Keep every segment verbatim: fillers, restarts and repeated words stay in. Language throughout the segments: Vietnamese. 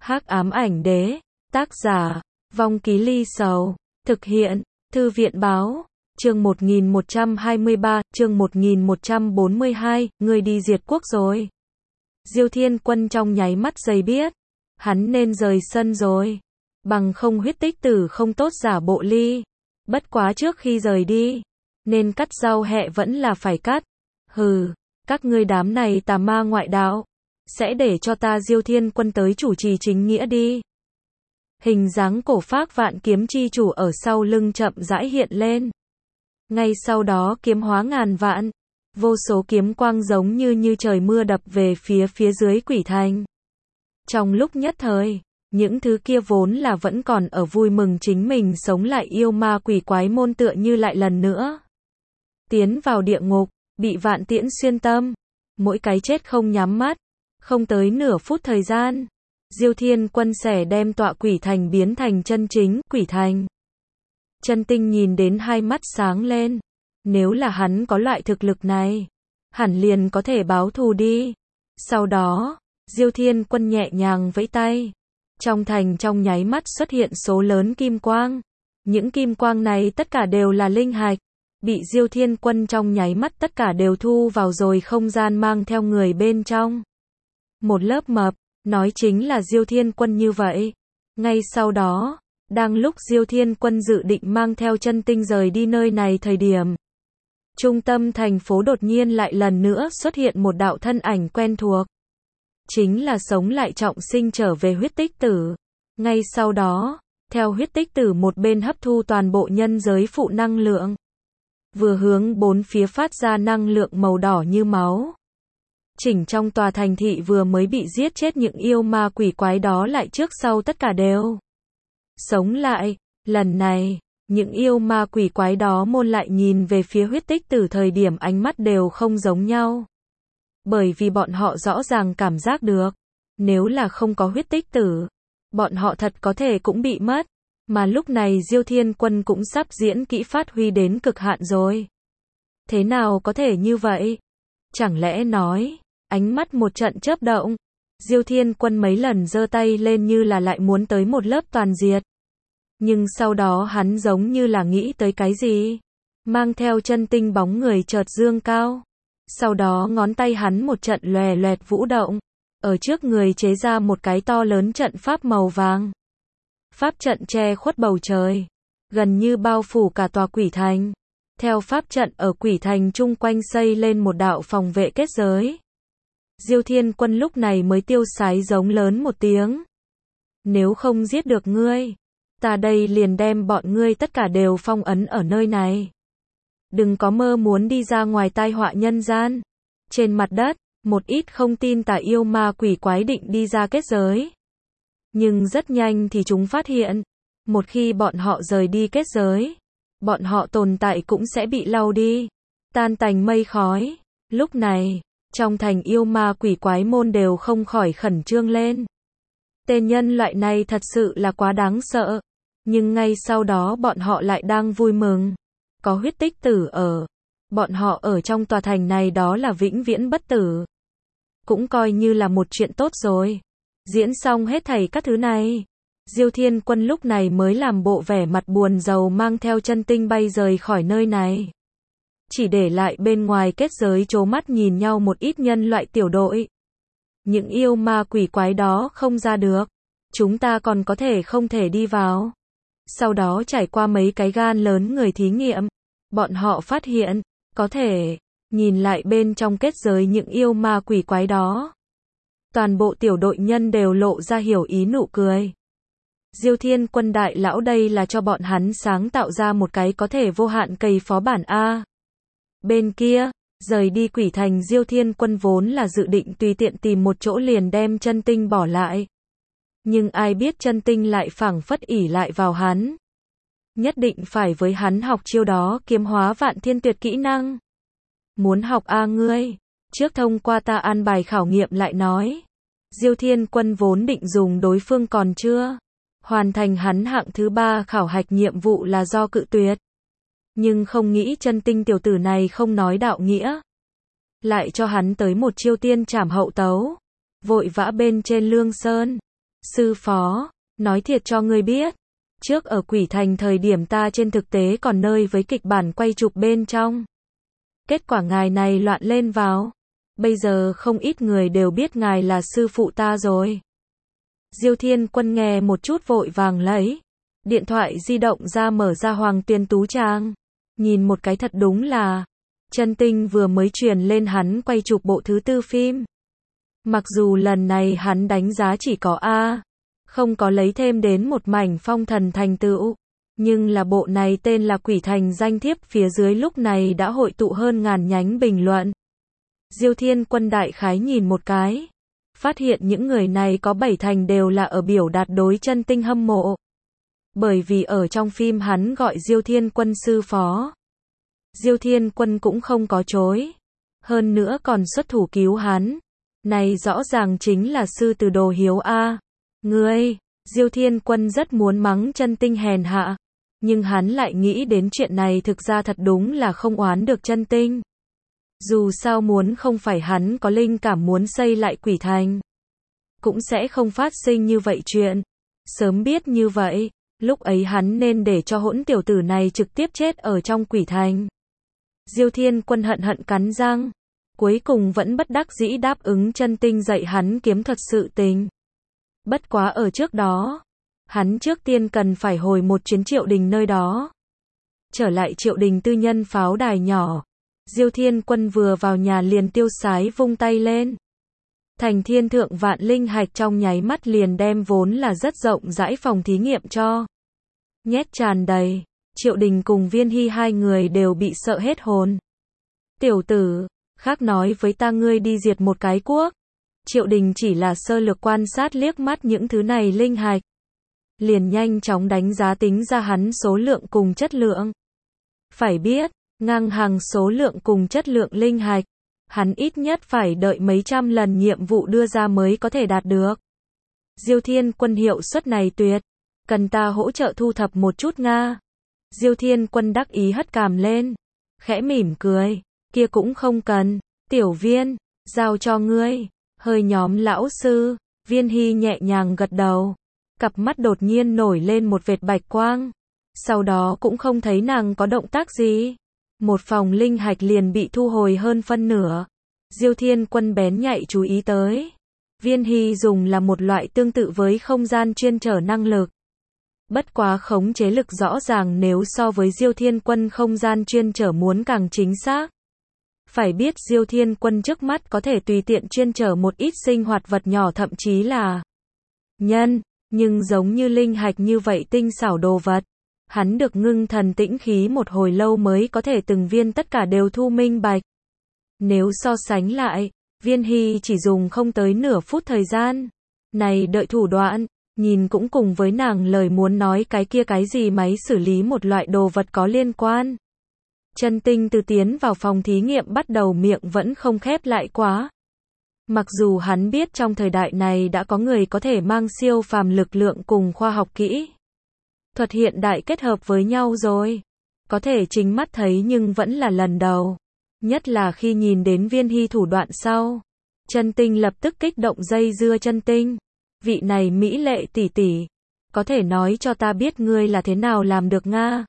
Hắc ám ảnh đế, tác giả, Vong Ký Ly Sầu, thực hiện, Thư viện báo, chương một nghìn một trăm hai mươi ba, chương một nghìn một trăm bốn mươi hai, người đi diệt quốc rồi. Diêu Thiên Quân trong nháy mắt giây biết, hắn nên rời sân rồi, bằng không huyết tích tử không tốt giả bộ ly. Bất quá trước khi rời đi, nên cắt rau hẹ vẫn là phải cắt. Hừ, các ngươi đám này tà ma ngoại đạo, sẽ để cho ta Diêu Thiên Quân tới chủ trì chính nghĩa đi. Hình dáng cổ phác vạn kiếm chi chủ ở sau lưng chậm rãi hiện lên. Ngay sau đó kiếm hóa ngàn vạn, vô số kiếm quang giống như như trời mưa đập về phía phía dưới quỷ thành. Trong lúc nhất thời, những thứ kia vốn là vẫn còn ở vui mừng chính mình sống lại yêu ma quỷ quái môn tựa như lại lần nữa tiến vào địa ngục, bị vạn tiễn xuyên tâm, mỗi cái chết không nhắm mắt. Không tới nửa phút thời gian, Diêu Thiên Quân xẻ đem tọa quỷ thành biến thành chân chính quỷ thành. Chân Tinh nhìn đến hai mắt sáng lên, nếu là hắn có loại thực lực này, hẳn liền có thể báo thù đi. Sau đó, Diêu Thiên Quân nhẹ nhàng vẫy tay, trong thành trong nháy mắt xuất hiện số lớn kim quang. Những kim quang này tất cả đều là linh hạch, bị Diêu Thiên Quân trong nháy mắt tất cả đều thu vào rồi không gian mang theo người bên trong. Một lớp mập, nói chính là Diêu Thiên Quân như vậy. Ngay sau đó, đang lúc Diêu Thiên Quân dự định mang theo Chân Tinh rời đi nơi này thời điểm, trung tâm thành phố đột nhiên lại lần nữa xuất hiện một đạo thân ảnh quen thuộc. Chính là sống lại trọng sinh trở về huyết tích tử. Ngay sau đó, theo huyết tích tử một bên hấp thu toàn bộ nhân giới phụ năng lượng, vừa hướng bốn phía phát ra năng lượng màu đỏ như máu. Chỉnh trong tòa thành thị vừa mới bị giết chết những yêu ma quỷ quái đó lại trước sau tất cả đều sống lại. Lần này, những yêu ma quỷ quái đó môn lại nhìn về phía huyết tích tử thời điểm ánh mắt đều không giống nhau. Bởi vì bọn họ rõ ràng cảm giác được, nếu là không có huyết tích tử, bọn họ thật có thể cũng bị mất. Mà lúc này Diêu Thiên Quân cũng sắp diễn kỹ phát huy đến cực hạn rồi. Thế nào có thể như vậy? Chẳng lẽ nói, ánh mắt một trận chớp động, Diêu Thiên Quân mấy lần giơ tay lên như là lại muốn tới một lớp toàn diệt. Nhưng sau đó hắn giống như là nghĩ tới cái gì, mang theo Chân Tinh bóng người chợt dương cao. Sau đó ngón tay hắn một trận lòe loẹt vũ động, ở trước người chế ra một cái to lớn trận pháp màu vàng. Pháp trận che khuất bầu trời, gần như bao phủ cả tòa quỷ thành. Theo pháp trận ở quỷ thành chung quanh xây lên một đạo phòng vệ kết giới. Diêu Thiên Quân lúc này mới tiêu sái giống lớn một tiếng. Nếu không giết được ngươi, ta đây liền đem bọn ngươi tất cả đều phong ấn ở nơi này. Đừng có mơ muốn đi ra ngoài tai họa nhân gian. Trên mặt đất, một ít không tin tà yêu ma quỷ quái định đi ra kết giới. Nhưng rất nhanh thì chúng phát hiện, một khi bọn họ rời đi kết giới, bọn họ tồn tại cũng sẽ bị lau đi, tan tành mây khói. Lúc này, trong thành yêu ma quỷ quái môn đều không khỏi khẩn trương lên. Tên nhân loại này thật sự là quá đáng sợ. Nhưng ngay sau đó bọn họ lại đang vui mừng. Có huyết tích tử ở. Bọn họ ở trong tòa thành này đó là vĩnh viễn bất tử. Cũng coi như là một chuyện tốt rồi. Diễn xong hết thảy các thứ này, Diêu Thiên Quân lúc này mới làm bộ vẻ mặt buồn rầu mang theo Chân Tinh bay rời khỏi nơi này. Chỉ để lại bên ngoài kết giới trố mắt nhìn nhau một ít nhân loại tiểu đội. Những yêu ma quỷ quái đó không ra được, chúng ta còn có thể không thể đi vào. Sau đó trải qua mấy cái gan lớn người thí nghiệm, bọn họ phát hiện, có thể, nhìn lại bên trong kết giới những yêu ma quỷ quái đó. Toàn bộ tiểu đội nhân đều lộ ra hiểu ý nụ cười. Diêu Thiên Quân đại lão đây là cho bọn hắn sáng tạo ra một cái có thể vô hạn cày phó bản A. Bên kia, rời đi quỷ thành Diêu Thiên Quân vốn là dự định tùy tiện tìm một chỗ liền đem Chân Tinh bỏ lại. Nhưng ai biết Chân Tinh lại phảng phất ỷ lại vào hắn. Nhất định phải với hắn học chiêu đó kiếm hóa vạn thiên tuyệt kỹ năng. Muốn học A ngươi, trước thông qua ta an bài khảo nghiệm lại nói. Diêu Thiên Quân vốn định dùng đối phương còn chưa hoàn thành hắn hạng thứ ba khảo hạch nhiệm vụ là do cự tuyệt. Nhưng không nghĩ Chân Tinh tiểu tử này không nói đạo nghĩa. Lại cho hắn tới một chiêu tiên trảm hậu tấu. Vội vã bên trên Lương Sơn. Sư phó, nói thiệt cho ngươi biết, trước ở Quỷ Thành thời điểm ta trên thực tế còn nơi với kịch bản quay chụp bên trong. Kết quả ngài này loạn lên vào. Bây giờ không ít người đều biết ngài là sư phụ ta rồi. Diêu Thiên Quân nghe một chút vội vàng lấy điện thoại di động ra mở ra Hoàng Tuyên Tú trang. Nhìn một cái thật đúng là Chân Tinh vừa mới truyền lên hắn quay chụp bộ thứ tư phim. Mặc dù lần này hắn đánh giá chỉ có A, không có lấy thêm đến một mảnh phong thần thành tựu, nhưng là bộ này tên là Quỷ Thành danh thiếp phía dưới lúc này đã hội tụ hơn ngàn nhánh bình luận. Diêu Thiên Quân đại khái nhìn một cái, phát hiện những người này có bảy thành đều là ở biểu đạt đối Chân Tinh hâm mộ. Bởi vì ở trong phim hắn gọi Diêu Thiên Quân sư phó. Diêu Thiên Quân cũng không có chối. Hơn nữa còn xuất thủ cứu hắn. Này rõ ràng chính là sư từ Đồ Hiếu A. Ngươi, Diêu Thiên Quân rất muốn mắng Chân Tinh hèn hạ. Nhưng hắn lại nghĩ đến chuyện này thực ra thật đúng là không oán được Chân Tinh. Dù sao muốn không phải hắn có linh cảm muốn xây lại Quỷ Thành, cũng sẽ không phát sinh như vậy chuyện. Sớm biết như vậy, lúc ấy hắn nên để cho hỗn tiểu tử này trực tiếp chết ở trong Quỷ Thành. Diêu Thiên Quân hận hận cắn răng, cuối cùng vẫn bất đắc dĩ đáp ứng Chân Tinh dạy hắn kiếm thuật sự tình. Bất quá ở trước đó, hắn trước tiên cần phải hồi một chuyến Triệu Đình nơi đó. Trở lại Triệu Đình tư nhân pháo đài nhỏ, Diêu Thiên Quân vừa vào nhà liền tiêu sái vung tay lên. Thành thiên thượng vạn linh hạch trong nháy mắt liền đem vốn là rất rộng rãi phòng thí nghiệm cho nhét tràn đầy. Triệu Đình cùng Viên Hy hai người đều bị sợ hết hồn. Tiểu tử, khác nói với ta ngươi đi diệt một cái quốc. Triệu Đình chỉ là sơ lược quan sát liếc mắt những thứ này linh hạch, liền nhanh chóng đánh giá tính ra hắn số lượng cùng chất lượng. Phải biết, ngang hàng số lượng cùng chất lượng linh hạch, hắn ít nhất phải đợi mấy trăm lần nhiệm vụ đưa ra mới có thể đạt được. Diêu Thiên Quân hiệu suất này tuyệt, cần ta hỗ trợ thu thập một chút nga. Diêu Thiên Quân đắc ý hất cằm lên, khẽ mỉm cười, kia cũng không cần, tiểu Viên, giao cho ngươi. Hơi nhóm lão sư, Viên Hy nhẹ nhàng gật đầu, cặp mắt đột nhiên nổi lên một vệt bạch quang. Sau đó cũng không thấy nàng có động tác gì. Một phòng linh hạch liền bị thu hồi hơn phân nửa. Diêu Thiên Quân bén nhạy chú ý tới. Viên Hy dùng là một loại tương tự với không gian chuyên trở năng lực. Bất quá khống chế lực rõ ràng nếu so với Diêu Thiên Quân không gian chuyên trở muốn càng chính xác. Phải biết Diêu Thiên Quân trước mắt có thể tùy tiện chuyên trở một ít sinh hoạt vật nhỏ thậm chí là nhân, nhưng giống như linh hạch như vậy tinh xảo đồ vật, hắn được ngưng thần tĩnh khí một hồi lâu mới có thể từng viên tất cả đều thu minh bạch. Nếu so sánh lại, Viên Hy chỉ dùng không tới nửa phút thời gian. Này đợi thủ đoạn, nhìn cũng cùng với nàng lời muốn nói cái kia cái gì máy xử lý một loại đồ vật có liên quan. Chân Tinh từ tiến vào phòng thí nghiệm bắt đầu miệng vẫn không khép lại quá. Mặc dù hắn biết trong thời đại này đã có người có thể mang siêu phàm lực lượng cùng khoa học kỹ thuật hiện đại kết hợp với nhau rồi. Có thể chính mắt thấy nhưng vẫn là lần đầu. Nhất là khi nhìn đến Viên Hy thủ đoạn sau. Chân Tinh lập tức kích động dây dưa Chân Tinh. Vị này mỹ lệ tỷ tỷ, có thể nói cho ta biết ngươi là thế nào làm được nga?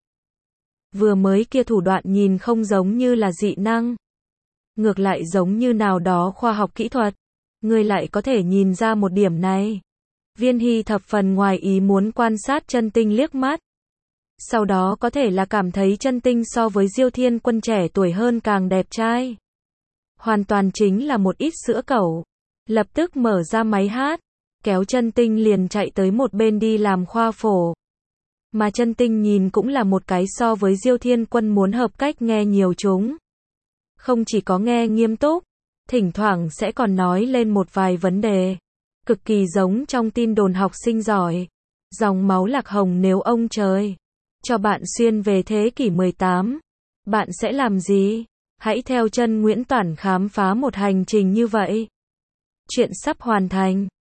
Vừa mới kia thủ đoạn nhìn không giống như là dị năng, ngược lại giống như nào đó khoa học kỹ thuật. Ngươi lại có thể nhìn ra một điểm này. Viên Hy thập phần ngoài ý muốn quan sát Chân Tinh liếc mắt. Sau đó có thể là cảm thấy Chân Tinh so với Diêu Thiên Quân trẻ tuổi hơn càng đẹp trai. Hoàn toàn chính là một ít sữa cẩu. Lập tức mở ra máy hát, kéo Chân Tinh liền chạy tới một bên đi làm khoa phổ. Mà Chân Tinh nhìn cũng là một cái so với Diêu Thiên Quân muốn hợp cách nghe nhiều chúng. Không chỉ có nghe nghiêm túc, thỉnh thoảng sẽ còn nói lên một vài vấn đề. Cực kỳ giống trong tin đồn học sinh giỏi. Dòng máu lạc hồng nếu ông trời cho bạn xuyên về thế kỷ mười tám, bạn sẽ làm gì? Hãy theo chân Nguyễn Toản khám phá một hành trình như vậy. Chuyện sắp hoàn thành.